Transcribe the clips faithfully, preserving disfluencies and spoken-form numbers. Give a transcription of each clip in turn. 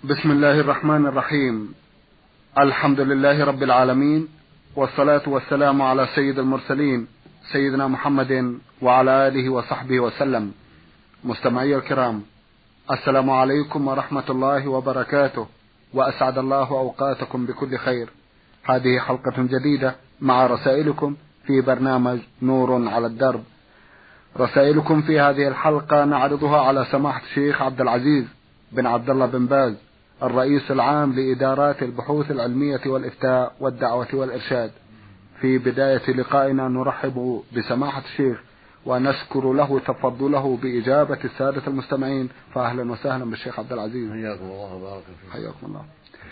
بسم الله الرحمن الرحيم. الحمد لله رب العالمين، والصلاة والسلام على سيد المرسلين سيدنا محمد وعلى آله وصحبه وسلم. مستمعي الكرام، السلام عليكم ورحمة الله وبركاته، وأسعد الله أوقاتكم بكل خير. هذه حلقة جديدة مع رسائلكم في برنامج نور على الدرب. رسائلكم في هذه الحلقة نعرضها على سماحة الشيخ عبد العزيز بن عبد الله بن باز، الرئيس العام لإدارات البحوث العلمية والإفتاء والدعوة والإرشاد. في بداية لقائنا نرحب بسماحة الشيخ ونشكر له تفضله بإجابة السادة المستمعين، فأهلا وسهلا بالشيخ عبد العزيز. حياكم الله وبارك فيكم. حياكم الله.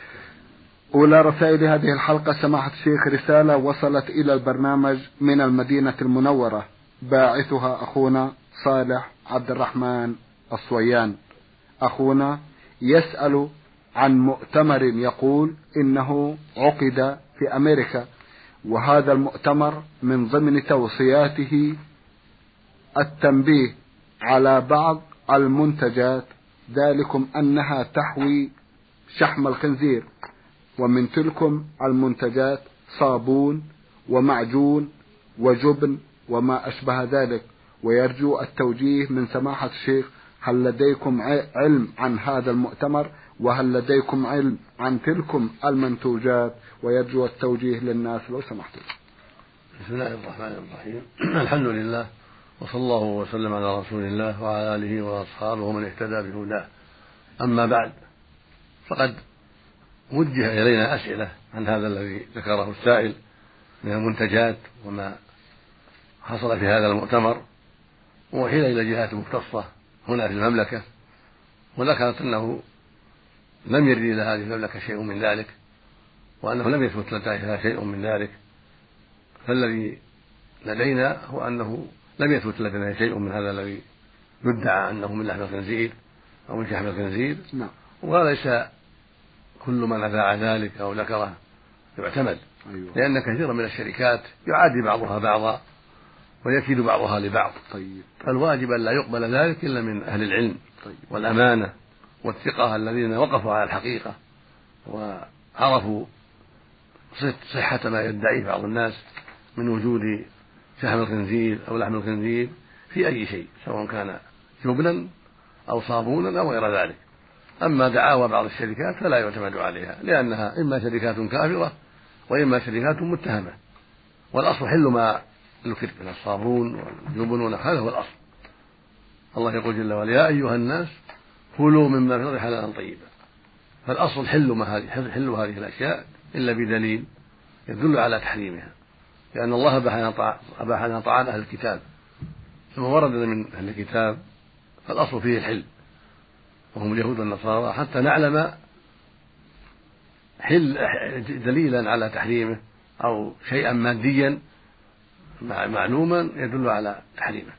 أولى رسائل هذه الحلقة سماحة الشيخ رسالة وصلت إلى البرنامج من المدينة المنورة، باعثها أخونا صالح عبد الرحمن الصويان. أخونا يسأل عن مؤتمر يقول إنه عقد في أمريكا، وهذا المؤتمر من ضمن توصياته التنبيه على بعض المنتجات، ذلكم أنها تحوي شحم الخنزير، ومن تلكم المنتجات صابون ومعجون وجبن وما أشبه ذلك، ويرجو التوجيه من سماحة الشيخ، هل لديكم علم عن هذا المؤتمر، وهل لديكم علم عن تلكم المنتوجات، ويرجو التوجيه للناس لو سمحتم. بسم الله الرحمن الرحيم. الحمد لله، وصلى الله وسلم على رسول الله وعلى آله وأصحابه ومن اهتدى بهداه. أما بعد، فقد وجه إلينا أسئلة عن هذا الذي ذكره السائل من المنتجات وما حصل في هذا المؤتمر، ووحيل إلى جهات مختصة هنا في المملكة، وذكرت أنه لم يرد إلى هذه المملكة شيء من ذلك، وأنه لم يثبت لديها شيء من ذلك. فالذي لدينا هو أنه لم يثبت لدينا شيء من هذا الذي يدعى أنه من لحم الخنزير أو من شحم الخنزير، وليس كل من أذاع ذلك أو ذكره يعتمد. أيوة. لأن كثيرا من الشركات يعادي بعضها بعضا ويكيد بعضها لبعض. طيب. فالواجب أن لا يقبل ذلك إلا من أهل العلم. طيب. والأمانة والثقة الذين وقفوا على الحقيقة وعرفوا صحة ما يدعيه بعض الناس من وجود شحم الخنزير أو لحم الخنزير في أي شيء، سواء كان جبنا أو صابونا أو غير ذلك. أما دعاوى بعض الشركات فلا يعتمد عليها، لأنها إما شركات كافرة وإما شركات متهمة، والأصل حل ما ذكر من الصابون والجبن ونحو، هذا هو الأصل. الله يقول جل وعلا: يا أيها الناس كلوا مما في الأرض حلالا طيبا. فالأصل حل ما هذه حل هذه الأشياء إلا بدليل يدل على تحريمها، لأن الله أباح لنا طعام أهل الكتاب، ثم ورد من أهل الكتاب فالأصل فيه الحل وهم اليهود والنصارى، حتى نعلم حل دليلا على تحريمه أو شيئا ماديا معلوما يدل على تحريمه.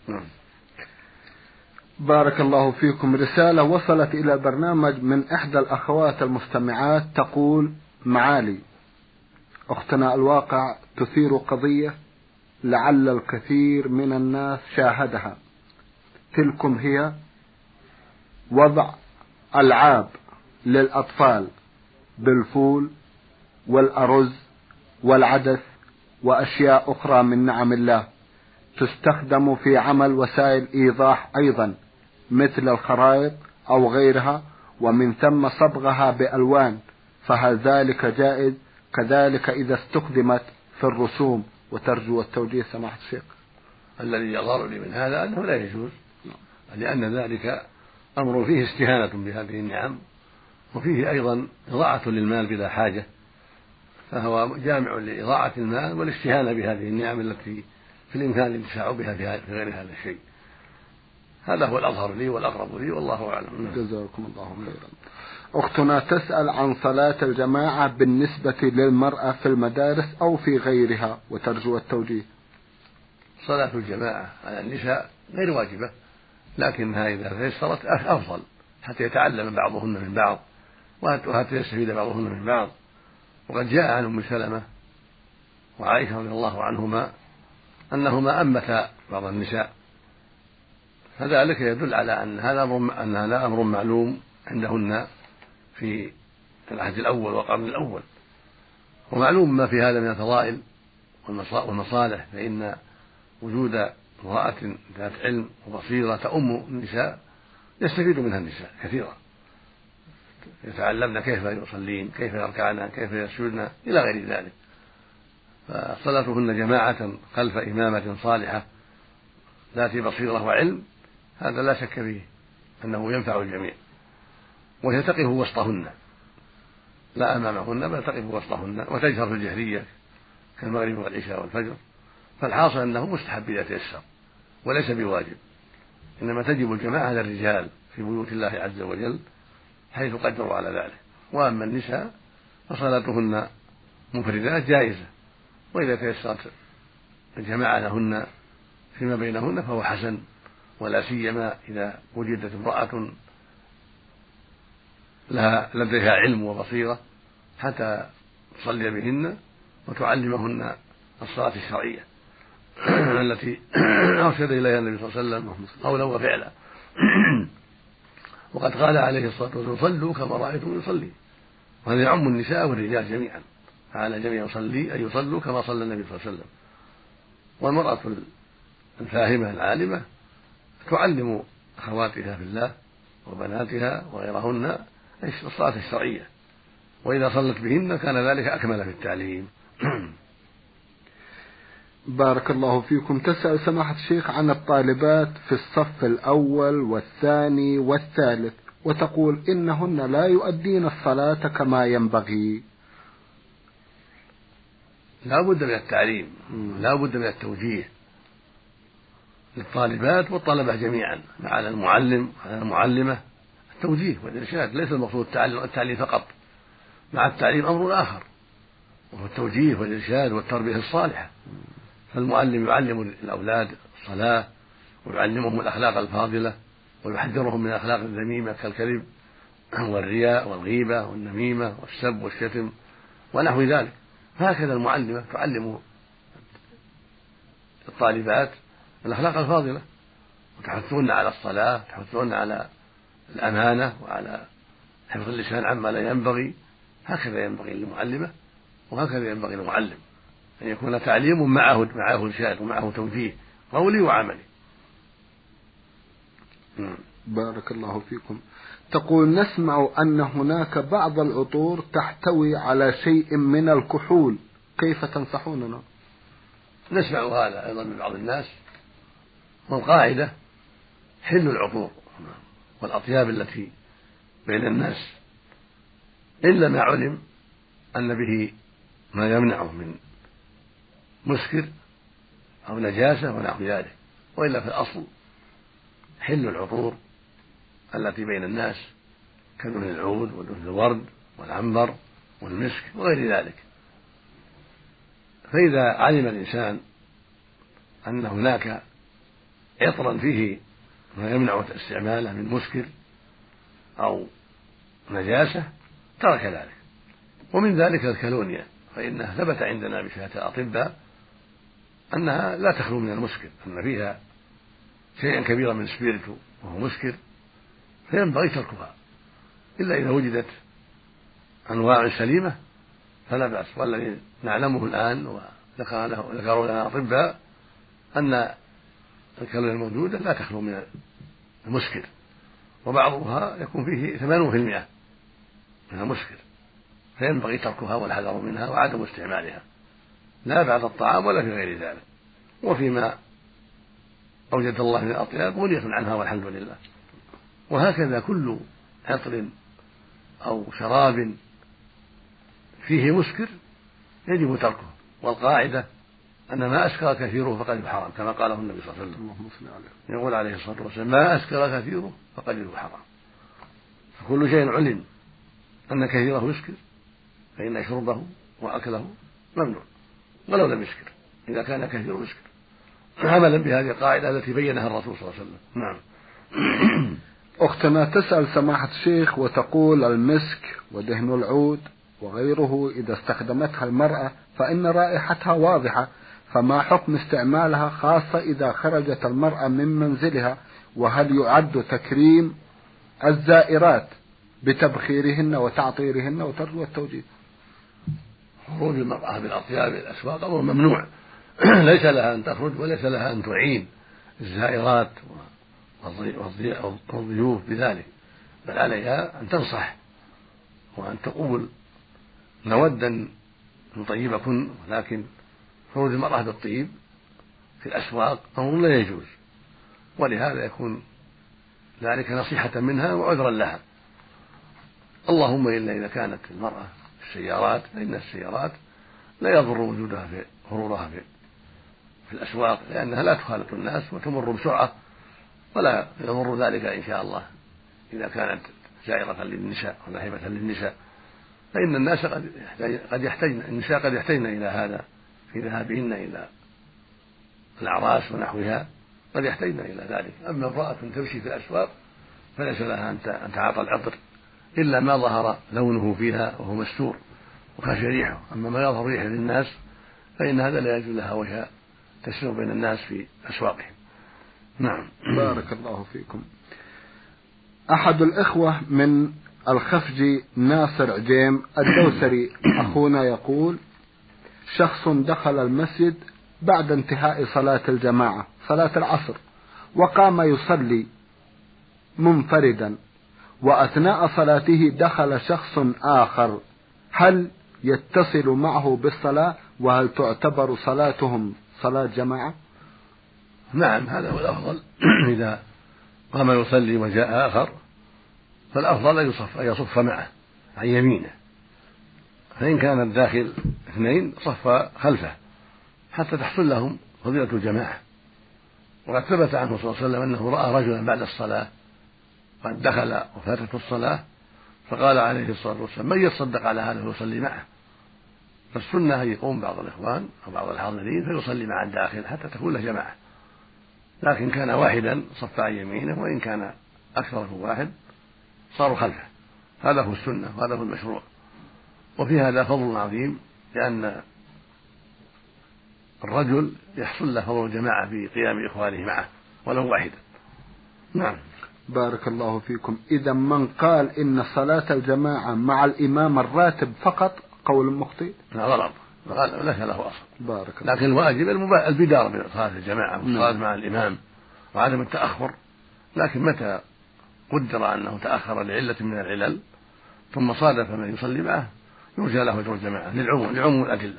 بارك الله فيكم. رسالة وصلت إلى البرنامج من إحدى الأخوات المستمعات تقول: معالي أختنا الواقع تثير قضية لعل الكثير من الناس شاهدها، تلكم هي وضع ألعاب للأطفال بالفول والأرز والعدس وأشياء أخرى من نعم الله، تستخدم في عمل وسائل إيضاح أيضا مثل الخرائط أو غيرها، ومن ثم صبغها بألوان، فهل ذلك جائز؟ كذلك إذا استخدمت في الرسوم، وترجو التوجيه سماحة الشيخ. الذي يظهر لي من هذا أنه لا يجوز، لأن ذلك أمر فيه استهانة بهذه النعم، وفيه أيضا إضاعة للمال بلا حاجة، فهو جامع لإضاعة المال والاستهانة بهذه النعم التي في الإمكان الانتفاع بها في غير هذا الشيء. هذا هو الأظهر لي والأقرب لي، والله أعلم. جزاكم الله خيرا. أختنا تسأل عن صلاة الجماعة بالنسبة للمرأة في المدارس أو في غيرها، وترجو التوجيه. صلاة الجماعة على النساء غير واجبة، لكنها إذا تيسرت أفضل، حتى يتعلم بعضهن من بعض وحتى يستفيد بعضهن من بعض. وقد جاء عن أم سلمة وعائشة رضي الله عنهما أنهما أمتا بعض النساء، فذلك يدل على أن هذا أمر أن هذا أمر معلوم عندهن في العهد الأول والقرن الأول. ومعلوم ما في هذا من الفضائل والمصالح، فإن وجود امرأة ذات علم وبصيرة تؤم النساء يستفيد منها النساء كثيرا، يتعلمن كيف يصلين، كيف يركعن، كيف يسجدن إلى غير ذلك. فصلاتهن جماعة خلف إمامة صالحة ذات بصيرة وعلم هذا لا شك فيه أنه ينفع الجميع. وهي تقف وسطهن لا أمامهن بل تقف وسطهن وتجهر في الجهرية كالمغرب والعشاء والفجر. فالحاصل أنه مستحب إذا تيسر وليس بواجب، إنما تجب الجماعة للرجال في بيوت الله عز وجل حيث قدروا على ذلك. وأما النساء فصلاتهن مفردات جائزة، وإذا تيسرت الجماعة لهن فيما بينهن فهو حسن، ولا سيما إذا وجدت امرأة لها لديها علم وبصيرة حتى تصلي بهن وتعلمهن الصلاة الشرعية التي أرشد إليها النبي صلى الله عليه وسلم قولا وفعلا. وقد قال عليه الصلاة والسلام صلوا كما رأيتم يصلي، وهذا يعم النساء والرجال جميعا، فعلى جميع يصلي أن يصلوا كما صلى النبي صلى الله عليه وسلم. والمرأة الفاهمة العالمة تعلم أخواتها في الله وبناتها وغيرهن الصلاة الشرعية، وإذا صلت بهن كان ذلك أكمل في التعليم. بارك الله فيكم. تسأل سماحة الشيخ عن الطالبات في الصف الأول والثاني والثالث، وتقول إنهن لا يؤدين الصلاة كما ينبغي. لا بد من التعليم، لا بد من التوجيه للطالبات والطلبة جميعا مع المعلم وعلى المعلمة، التوجيه والإرشاد. ليس المقصود التعليم فقط، مع التعليم أمر آخر وهو التوجيه والإرشاد والتربية الصالحة. فالمعلم يعلم الأولاد الصلاة ويعلمهم الأخلاق الفاضلة ويحذرهم من الأخلاق الذميمة كالكذب والرياء والغيبة والنميمة والسب والشتم ونحو ذلك. هكذا المعلمة تعلم الطالبات الأخلاق الفاضلة وتحثون على الصلاة، تحثون على الأمانة وعلى حفظ اللسان عما لا ينبغي. هكذا ينبغي للمعلمة وهكذا ينبغي للمعلم، أن يكون تعليم معه معه إرشاد ومعه توجيه قولي وعملي. بارك الله فيكم. تقول نسمع أن هناك بعض العطور تحتوي على شيء من الكحول، كيف تنصحوننا؟ نسمع هذا أيضا من بعض الناس، والقاعدة حل العطور والأطياب التي بين الناس إلا ما علم أن به ما يمنعه من مسكر أو نجاسة ونحو ذلك، وإلا في الأصل حل العطور التي بين الناس كدهن العود ودهن الورد والعنبر والمسك وغير ذلك. فإذا علم الإنسان أن هناك عطرا فيه ما يمنع استعماله من مسكر أو نجاسة ترك ذلك. ومن ذلك الكالونيا، فإنها ثبت عندنا بشهادة الأطباء أنها لا تخلو من المسكر، أن فيها شيئا كبيرا من سبيرتو وهو مسكر، فينبغي تركها إلا إذا وجدت أنواع سليمة فلا بأس. والذي نعلمه الآن وذكروا لنا الأطباء أن الكالوريا الموجودة لا تخلو من المسكر، وبعضها يكون فيه ثمانون في المئة من المسكر، فينبغي تركها والحذر منها وعدم استعمالها لا بعد الطعام ولا في غير ذلك. وفيما أوجد الله من الأطياب غنية عنها والحمد لله. وهكذا كل عطر أو شراب فيه مسكر يجب تركه، والقاعدة أن ما أسكر كثيره فقد حرام كما قاله النبي صلى الله عليه وسلم. يقول عليه الصلاة والسلام ما أسكر كثيره فقد حرام. فكل شيء علم أن كثيره يسكر فإن شربه وأكله ممنوع ولو لم يسكر إذا كان كثيره يسكر، عملا بهذه القاعدة التي بينها الرسول صلى الله عليه وسلم. نعم. أختنا تسأل سماحة الشيخ وتقول المسك ودهن العود وغيره إذا استخدمتها المرأة فإن رائحتها واضحة، فما حكم استعمالها خاصة إذا خرجت المرأة من منزلها؟ وهل يعد تكريم الزائرات بتبخيرهن وتعطيرهن وترك والتوجيه. خروج المرأة بالأطياب الأسواق أمر ممنوع. ليس لها أن تخرج وليس لها أن تعين الزائرات والضيوف بذلك، بل عليها أن تنصح وأن تقول نود أن نطيبكن، ولكن خروج المرأة بالطيب في الأسواق أمر لا يجوز، ولهذا يكون ذلك نصيحة منها وعذرا لها. اللهم إلا إذا كانت المرأة في السيارات، فإن السيارات لا يضر وجودها في مرورها في, في الأسواق، لأنها لا تخالط الناس وتمر بسرعة، ولا يضر ذلك إن شاء الله إذا كانت زائرة للنساء وناهبة للنساء، فإن الناس قد يحتاجن النساء قد يحتاجن إلى هذا في ذهابهن إلى الأعراس ونحوها، قد يحتاجن إلى ذلك. أما امرأة تمشي في الأسواق فليس لها أن تعاطى العطر إلا ما ظهر لونه فيها وهو مستور وخشي ريحه، أما ما يظهر ريحه للناس فإن هذا لا يجوز لها وجه تسير بين الناس في أسواقهم. نعم. بارك الله فيكم. أحد الإخوة من الخفجي ناصر عجيم الدوسري أخونا يقول: شخص دخل المسجد بعد انتهاء صلاة الجماعة صلاة العصر وقام يصلي منفردا، وأثناء صلاته دخل شخص آخر، هل يتصل معه بالصلاة وهل تعتبر صلاتهم صلاة جماعة؟ نعم، هذا هو الأفضل. إذا قام يصلي وجاء آخر فالأفضل أن يصف, أن يصف معه عن يمينه، فإن كان الداخل اثنين صف خلفه حتى تحصل لهم فضيلة الجماعة. وقد ثبت عنه صلى الله عليه وسلم أنه رأى رجلا بعد الصلاة قد دخل وفاتته الصلاة فقال عليه الصلاة والسلام: من يتصدق على هذا ويصلي معه؟ فالسنة أن يقوم بعض الإخوان أو بعض الحاضرين فيصلي مع الداخل حتى تكون له جماعة، لكن كان واحدا صف عن يمينه، وإن كان أكثر من واحد صاروا خلفه. هذا هو السنة وهذا هو المشروع. وفي هذا فضل عظيم، لأن الرجل يحصل له فضل الجماعة في قيام إخوانه معه ولو واحدا. نعم. بارك الله فيكم. إذا من قال إن صلاة الجماعة مع الإمام الراتب فقط قول مخطئ؟ لا، غلط، ليس له أصل. بارك الله. لكن الواجب البدار من صلاة الجماعة والصلاة مع الإمام وعدم التأخر، لكن متى قدر أنه تأخر لعلة من العلل ثم صادف من يصلي معه يرجى له أجر الجماعة للعموم لعموم الأدلة.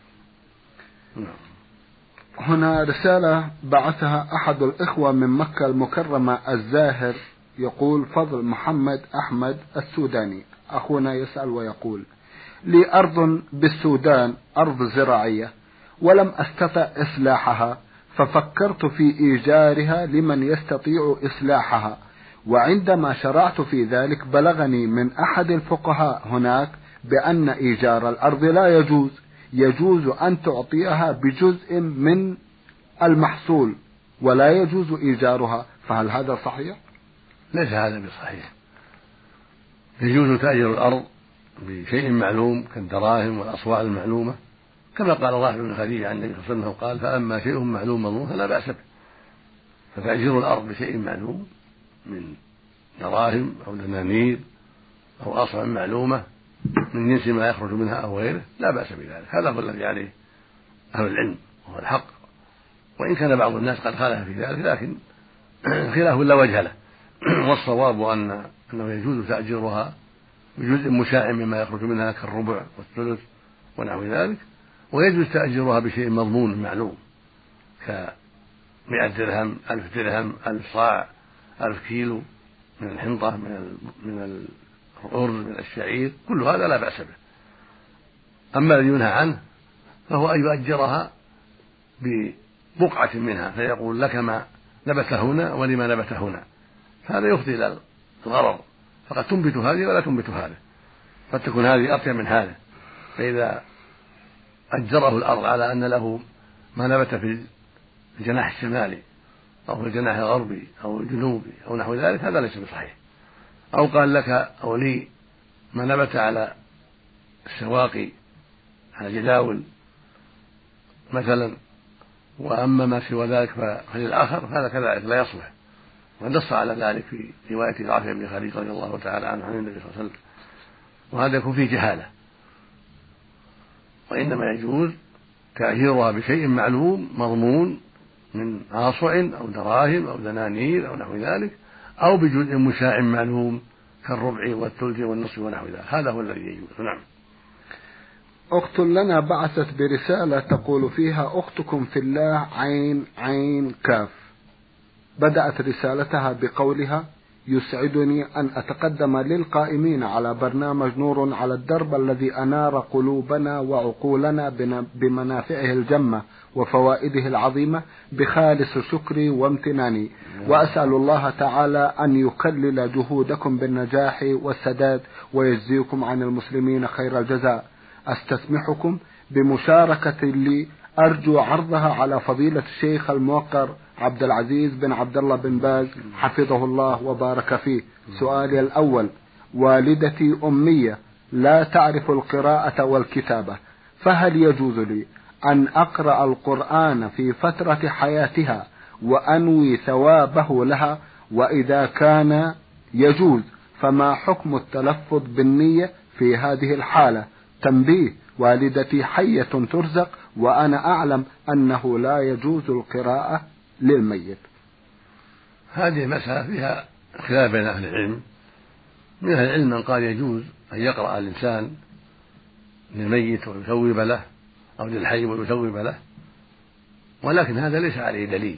هنا رسالة بعثها أحد الإخوة من مكة المكرمة الزاهر يقول: فضل محمد أحمد السوداني أخونا يسأل ويقول: لي أرض بالسودان، أرض زراعية، ولم أستطع إصلاحها، ففكرت في إيجارها لمن يستطيع إصلاحها، وعندما شرعت في ذلك بلغني من أحد الفقهاء هناك بأن إيجار الأرض لا يجوز، يجوز أن تعطيها بجزء من المحصول ولا يجوز إيجارها، فهل هذا صحيح؟ ليس هذا بصحيح. يجوز تأجير الأرض بشيء معلوم كالدراهم والأصواع المعلومة، كما قال الله بن خديجة عن النبي صلى الله عليه وسلم قال: فأما شيء معلوم مضمون فلا بأس به. فتأجير الأرض بشيء معلوم من دراهم أو دنانير أو أصواع معلومة من جنس ما يخرج منها أو غيره لا بأس بذلك. هذا هو الذي عليه أهل العلم وهو الحق، وإن كان بعض الناس قد خالف في ذلك لكن خلاف لا وجه له. والصواب أن أنه يجوز تأجيرها بجزء مشاع مما يخرج منها كالربع والثلث ونحو ذلك، ويجوز تأجيرها بشيء مضمون معلوم كمئة درهم، ألف درهم، ألف صاع، ألف كيلو من الحنطة، من من الأرز، من الشعير، كل هذا لا بأس به. أما الذي ينهى عنه فهو أن يؤجرها ببقعة منها، فيقول: لك ما نبت هنا ولما نبت هنا، هذا يفضي إلى الغرر، فقد تنبت هذه ولا تنبت هذه، قد تكون هذه أطيب من هذا. فإذا أجره الأرض على أن له ما نبت في الجناح الشمالي أو في الجناح الغربي أو الجنوبي أو نحو ذلك هذا ليس بصحيح. أو قال لك أو لي ما نبت على السواقي على جداول مثلا، وأما ما سوى ذلك فللآخر، هذا كذلك لا يصلح. ونص على ذلك في رواية رافع بن خديج رضي الله تعالى عنه عن النبي صلى الله عليه وسلم، وهذا يكون فيه جهالة، وإنما يجوز تأجيرها بشيء معلوم مضمون من عاصع أو دراهم أو دنانير أو نحو ذلك، أو بجزء مشاع معلوم كالربع والثلث والنصف ونحو ذلك، هذا هو الذي يجوز. نعم. أخت لنا بعثت برسالة تقول فيها: أختكم في الله عين عين كاف. بدأت رسالتها بقولها: يسعدني أن أتقدم للقائمين على برنامج نور على الدرب الذي أنار قلوبنا وعقولنا بمنافعه الجمة وفوائده العظيمة بخالص شكري وامتناني، وأسأل الله تعالى أن يكلل جهودكم بالنجاح والسداد ويجزيكم عن المسلمين خير الجزاء. أستسمحكم بمشاركة لي أرجو عرضها على فضيلة الشيخ الموقر عبد العزيز بن عبد الله بن باز حفظه الله وبارك فيه. سؤالي الأول: والدتي أمية لا تعرف القراءة والكتابة، فهل يجوز لي أن أقرأ القرآن في فترة حياتها وأنوي ثوابه لها؟ وإذا كان يجوز فما حكم التلفظ بالنية في هذه الحالة؟ تنبيه: والدتي حية ترزق، وأنا أعلم أنه لا يجوز القراءة للميت. هذه مسألة فيها خلاف بين أهل العلم. من أهل العلم من قال يجوز أن يقرأ الإنسان للميت ويثوب له، أو للحي ويثوب له، ولكن هذا ليس عليه دليل،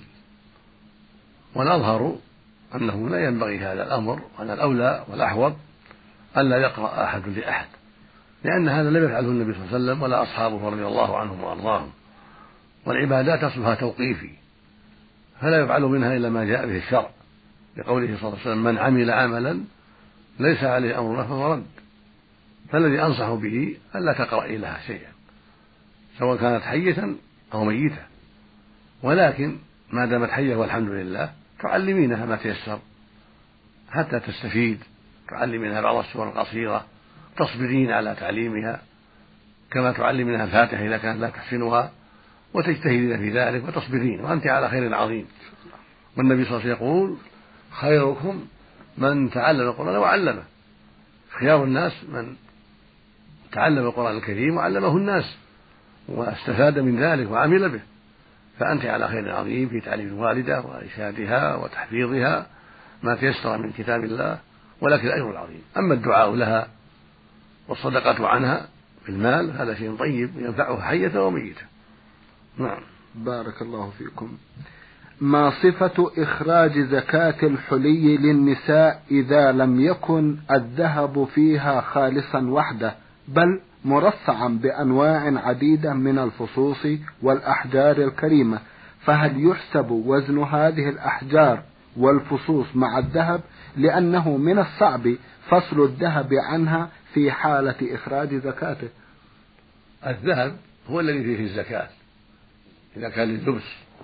والأظهر أنه لا ينبغي هذا الأمر، وأن الأولى والأحوط ألا يقرأ أحد لأحد، لأن هذا لم يفعله النبي صلى الله عليه وسلم ولا أصحابه رضي الله عنهم وأرضاهم، والعبادات أصلها توقيفي، فلا يفعل منها إلا ما جاء به الشرع، لقوله صلى الله عليه وسلم: من عمل عملا ليس عليه أمرنا فهو رد. فالذي أنصح به ألا تقرأي لها شيئا سواء كانت حية أو ميتة، ولكن ما دامت حية والحمد لله تعلمينها ما تيسر حتى تستفيد، تعلمينها بعض السور القصيرة، تصبرين على تعليمها كما تعلمينها الفاتحة إذا كانت لا تحسنها، وتجتهدين في ذلك وتصبرين، وأنت على خير عظيم. والنبي صلى الله عليه وسلم يقول: خيركم من تعلم القرآن وعلمه. خيار الناس من تعلم القرآن الكريم وعلمه الناس واستفاد من ذلك وعمل به، فأنت على خير عظيم في تعليم الوالدة وإرشادها وتحفيظها ما تيسر من كتاب الله، ولكن الأجر العظيم. أما الدعاء لها والصدقة عنها بالمال هذا شيء طيب ينفعه حية وميتة. نعم. بارك الله فيكم. ما صفة إخراج زكاة الحلي للنساء إذا لم يكن الذهب فيها خالصا وحده، بل مرصعا بأنواع عديدة من الفصوص والأحجار الكريمة؟ فهل يحسب وزن هذه الأحجار والفصوص مع الذهب، لأنه من الصعب فصل الذهب عنها في حالة إخراج زكاته؟ الذهب هو الذي فيه الزكاة إذا كان لللبس،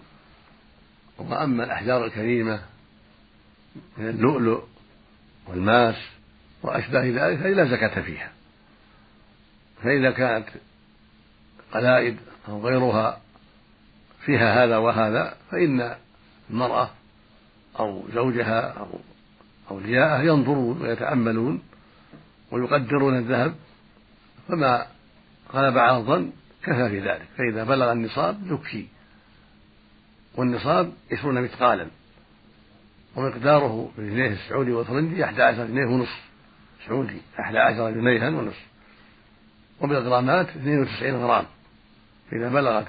وأما الأحجار الكريمة من اللؤلؤ والماس وأشباه ذلك فهي لا زكاة فيها. فإذا كانت قلائد أو غيرها فيها هذا وهذا فإن المرأة أو زوجها أو أولياءها ينظرون ويتأملون ويقدرون الذهب، فما غلب على الظن كفى في ذلك، فإذا بلغ النصاب يكفي. والنصاب عشرون مثقالا، ومقداره بالجنيه السعودي والفرنجي أحد عشر جنيه ونصف سعودي، أحد عشر جنيها ونصف، وبالغرامات اثنين وتسعين غرام. إذا بلغت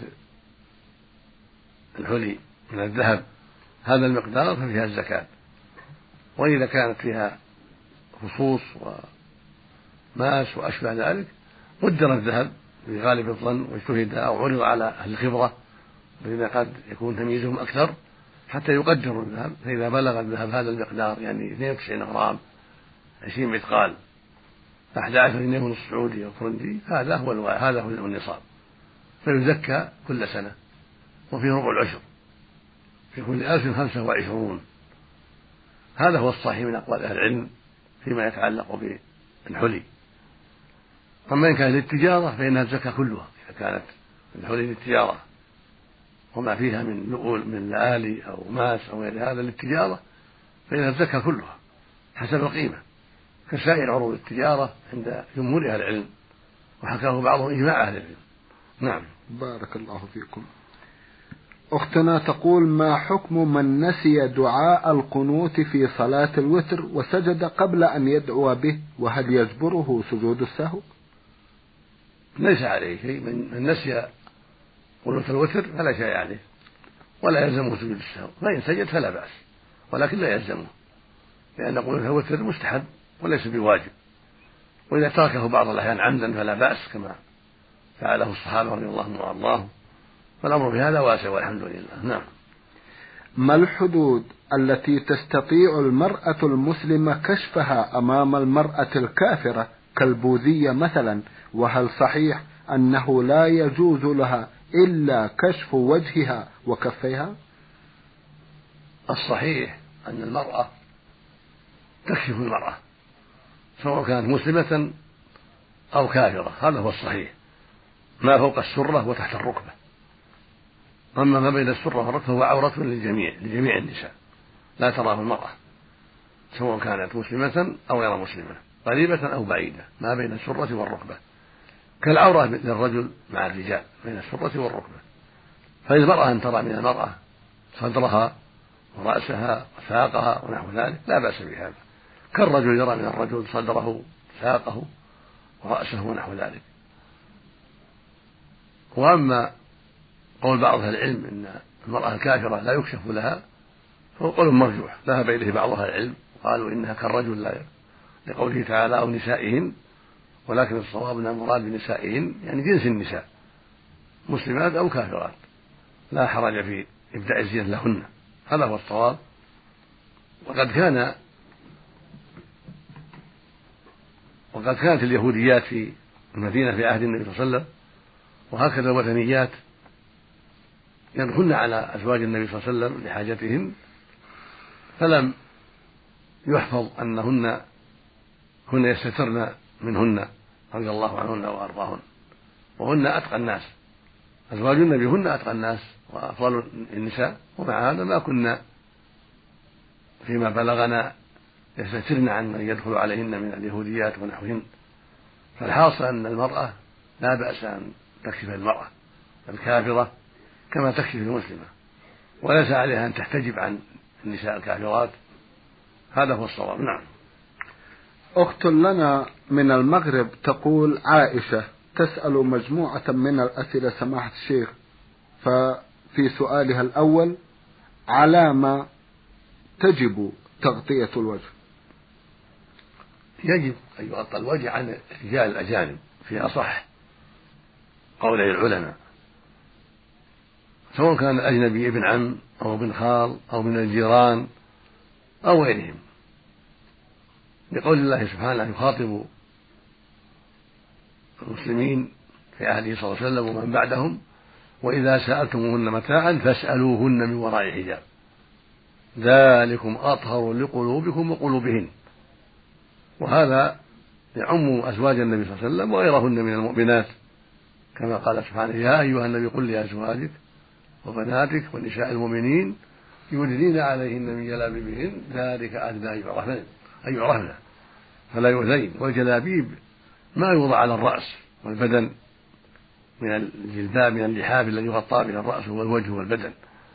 الحلي من الذهب هذا المقدار ففيها الزكاة. وإذا كانت فيها فصوص وماس وأشبه ذلك قدر الذهب بغالب الظن واجتهد أو عرض على أهل الخبرة الذين قد يكون تمييزهم أكثر حتى يقدروا الذهب، فإذا بلغ الذهب هذا المقدار يعني اثنين وتسعين غرام عشرين مثقال أحد عشر جنيه ونصف سعودي أو فرنجي، هذا هو هذا هو النصاب، فيزكى كل سنة، وفيه ربع العشر في كل ألف خمسة وعشرون. هذا هو الصحيح من أقوال أهل العلم فيما يتعلق بالحلي. أما إن كان للتجارة فإنها الزكاة كلها، إذا كانت الحلي للتجارة وما فيها من لؤلؤ من لآلي أو ماس أو غير هذا للتجارة فإنها تزكى كلها حسب القيمة كسائر عروض التجارة عند جمهور أهل العلم، وحكاه بعضهم إجماع أهل العلم. نعم. بارك الله فيكم. أختنا تقول: ما حكم من نسي دعاء القنوت في صلاة الوتر وسجد قبل أن يدعو به، وهل يجبره سجود السهو؟ ليس عليه شيء، من نسي قنوت الوتر فلا شيء عليه ولا يلزمه سجود السهو، فإن سجد فلا بأس، ولكن لا يلزمه، لأن قنوت الوتر مستحب وليس بواجب، وإذا تركه بعض الأحيان عمدا فلا بأس كما فعله الصحابة رضي الله عنهم وأرضاهم، فالأمر في هذا واسع والحمد لله. نعم. ما الحدود التي تستطيع المرأة المسلمة كشفها أمام المرأة الكافرة كالبوذية مثلا، وهل صحيح أنه لا يجوز لها إلا كشف وجهها وكفيها؟ الصحيح أن المرأة تكشف المرأة سواء كانت مسلمة أو كافرة، هذا هو الصحيح، ما فوق السرة وتحت الركبة، أما ما بين السرة والركبة هو عورة للجميع لجميع النساء، لا تراه المرأة سواء كانت مسلمة أو غير مسلمة، قريبة أو بعيدة، ما بين السرة والركبة كالعورة للرجل مع الرجال بين السرة والركبة. فالمرأة أن ترى من المرأة صدرها ورأسها وساقها ونحو ذلك لا بأس بهذا، كالرجل يرى من الرجل صدره ساقه ورأسه ونحو ذلك. وأما قول بعض أهل العلم إن المرأة الكافرة لا يكشف لها فهو قول مرجوح ذهب إليه بعض أهل العلم، قالوا إنها كالرجل لا لقوله تعالى أو نسائهن، ولكن الصواب أن المراد بنسائهن يعني جنس النساء مسلمات أو كافرات، لا حرج في إبداء الزينة لهن، هذا هو الصواب. وقد كان وقد كانت اليهوديات في المدينة في عهد النبي صلى الله عليه وسلم، وهكذا الوثنيات يدخلن على أزواج النبي صلى الله عليه وسلم لحاجتهن، فلم يحفظ أنهن هن يستترن منهن رضي الله عنهن وأرضاهن، وهن أتقى الناس، أزواج النبي هن أتقى الناس وأفضل النساء، ومع هذا ما كنا فيما بلغنا يستترن عن من يدخل عليهن من اليهوديات ونحوهن. فالحاصل أن المرأة لا بأس أن تكشف المرأة الكافرة كما تكشف المسلمة، وليس عليها أن تحتجب عن النساء الكافرات، هذا هو الصواب. نعم. أخت لنا من المغرب تقول: عائشة تسأل مجموعة من الأسئلة سماحة الشيخ، ففي سؤالها الأول: على ما تجب تغطية الوجه؟ يجب أن يغطى الوجه عن الرجال الأجانب في أصح قولي العلماء، سواء كان أجنبي ابن عم أو ابن خال أو من الجيران أو غيرهم، لقول الله سبحانه يخاطب المسلمين في عهده صلى الله عليه وسلم ومن بعدهم: وإذا سألتموهن متاعا فاسألوهن من وراء حجاب ذلكم أطهر لقلوبكم وقلوبهن. وهذا يعم أزواج النبي صلى الله عليه وسلم وغيرهن من المؤمنات، كما قال سبحانه: يا أيها النبي قل لأزواجك وبناتك ونساء المؤمنين يدنين عليهن من جلابيبهن ذلك أدنى أن يعرفن فلا يؤذين. والجلابيب ما يوضع على الرأس والبدن من الجلباب من اللحاف الذي يغطى به الرأس والوجه والبدن،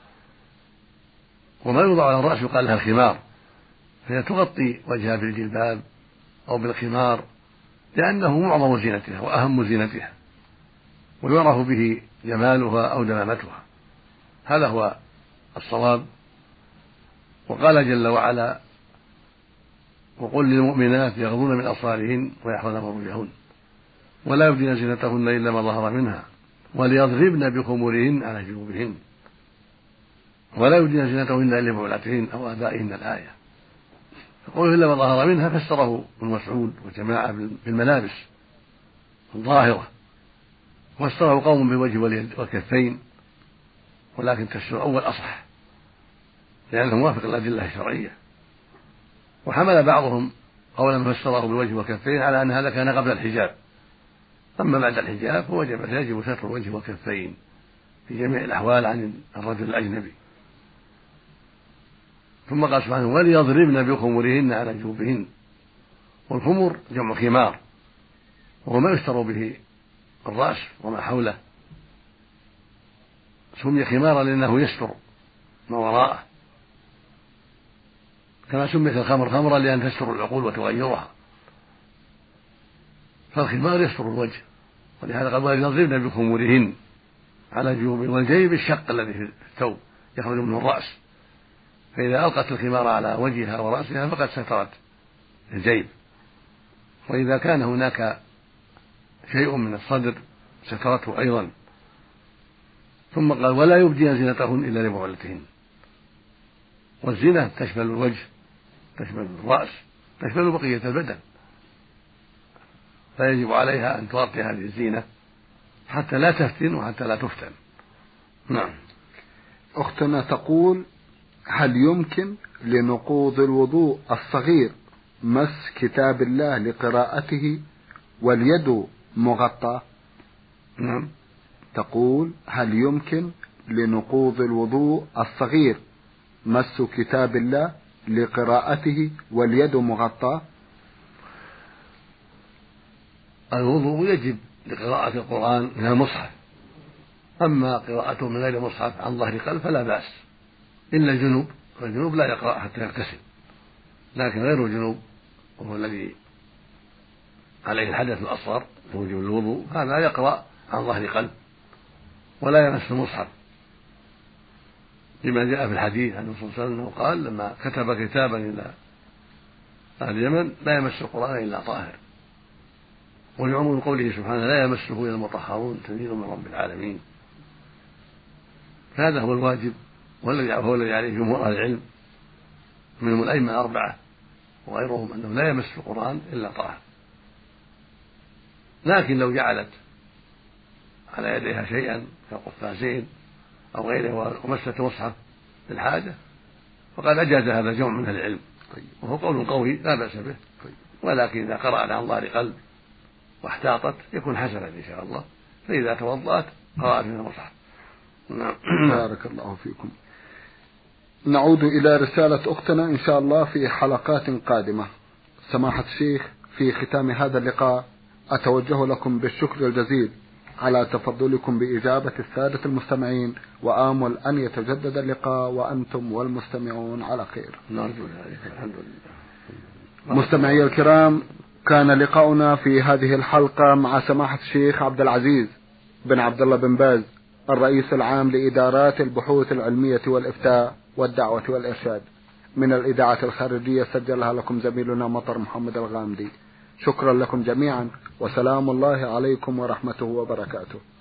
وما يوضع على الرأس يقال لها الخمار، فهي تغطي وجهها بالجلباب أو بالخمار لأنه معظم زينتها وأهم زينتها ويعرف به جمالها أو دمامتها، هذا هو الصواب. وقال جل وعلا: وقل للمؤمنات يغضن من أبصارهن ويحفظن فروجهن ولا يبدين زينتهن إلا ما ظهر منها وليضربن بخمورهن على جيوبهن ولا يبدين زينتهن إلا لبعولتهن أو آبائهن الآية. فقوله إلا ما ظهر منها فسره ابن مسعود وجماعة بالملابس الظاهرة، وفسره قوم بالوجه والكفين، ولكن تفسير الأول أصح لأنه موافق الأدلة الشرعية. وحمل بعضهم قولا من فسره بالوجه والكفين على أن هذا كان قبل الحجاب، أما بعد الحجاب فوجب يجب ستر الوجه والكفين في جميع الأحوال عن الرجل الأجنبي. ثم قال سبحانه وليضربن بخمرهن على جيوبهن. والخمر جمع خمار، وهو ما يستر به الرأس وما حوله، سمي خمارا لأنه يستر ما وراءه، كما سميت الخمر خمرا لأن تستر العقول وتغيرها، فالخمار يستر الوجه، ولهذا قال وليضربن بخمرهن على جيوبهن. والجيب الشق الذي في الثوب يخرج منه الرأس، فإذا ألقت الخمار على وجهها ورأسها فقد سترت الجيب، وإذا كان هناك شيء من الصدر سترته أيضا. ثم قال ولا يبدين زينتهن إلا لبعولتهن. والزينة تشمل الوجه، تشمل الرأس، تشمل بقية البدن، فيجب عليها أن تغطي هذه الزينة حتى لا تفتن وحتى لا تفتن. نعم. أختنا تقول هل يمكن لنقوض الوضوء الصغير مس كتاب الله لقراءته واليد مغطى؟ نعم. تقول هل يمكن لنقوض الوضوء الصغير مس كتاب الله لقراءته واليد مغطى؟ الوضوء يجب لقراءة القرآن من المصحف، أما قراءته من غير مصحف عن ظهر قلب فلا بأس، إلا الجنوب، فالجنوب لا يقرأ حتى يغتسل، لكن غير الجنوب وهو الذي عليه الحدث الأصغر موجب الوضوء هذا يقرأ عن ظهر قلب ولا يمس المصحف، لما جاء في الحديث عن الرسول صلى الله عليه وسلم قال لما كتب كتابا إلى أهل اليمن لا يمس القرآن إلا طاهر، ولعموم قوله سبحانه لا يمسه إلا المطهرون تنزيل من رب العالمين. فهذا هو الواجب وهو الذي عليه جمهور أهل العلم منهم الأئمة الأربعة وغيرهم أنه لا يمس القرآن إلا طاهر، لكن لو جعلت على يديها شيئا كقفازين أو غيره ومست مصحف للحاجة فقد أجاز هذا جمع من أهل العلم، وهو قول قوي لا بأس به، ولكن إذا قرأت عن ظهر قلب واحتاطت يكون حسنا إن شاء الله، فإذا توضأت قرأت من المصحف. نعم. بارك الله فيكم. نعود إلى رسالة أختنا إن شاء الله في حلقات قادمة. سماحة الشيخ، في ختام هذا اللقاء أتوجه لكم بالشكر الجزيل على تفضلكم بإجابة السادة المستمعين، وآمل أن يتجدد اللقاء وأنتم والمستمعون على خير. نرجو ذلك. الحمد لله. مستمعي الكرام، كان لقاؤنا في هذه الحلقة مع سماحة الشيخ عبد العزيز بن عبد الله بن باز، الرئيس العام لإدارات البحوث العلمية والإفتاء والدعوة والإرشاد، من الإذاعة الخارجية سجلها لكم زميلنا مطر محمد الغامدي. شكرا لكم جميعا، وسلام الله عليكم ورحمته وبركاته.